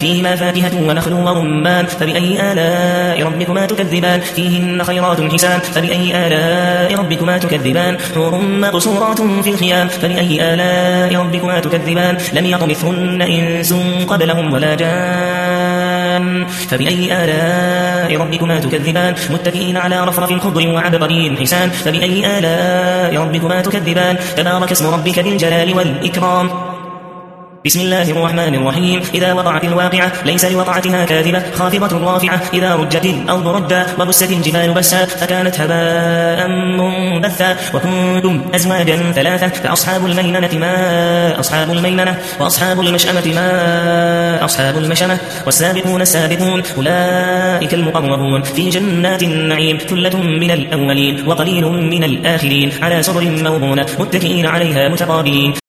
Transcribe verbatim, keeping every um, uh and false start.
فيهما فاكهة ونخل ورمان فبأي آلاء ربكما تكذبان فيهن خيرات حسان فبأي آلاء ربكما تكذبان حور مقصورات في الخيام فبأي آلاء ربكما تكذبان لم يطمثهن إنس قبلهم ولا جان فبأي آلاء ربكما تكذبان متكئين على رفرف خضر وعبقري حسان فبأي آلاء ربكما تكذبان تبارك اسم ربك ذي الجلال والإكرام بسم الله الرحمن الرحيم إذا وقعت الواقعة ليس لوقعتها كاذبة خافضة رافعة إذا رجت الأرض ردا وبست الجبال بسا فكانت هباء منبثا وكنتم أزواجا ثلاثة فأصحاب الميمنة ما أصحاب الميمنة وأصحاب المشأمة ما أصحاب المشأمة والسابقون السابقون أولئك المقربون في جنات النعيم ثلة من الأولين وقليل من الآخرين على سرر موضونة متكئين عليها متقابلين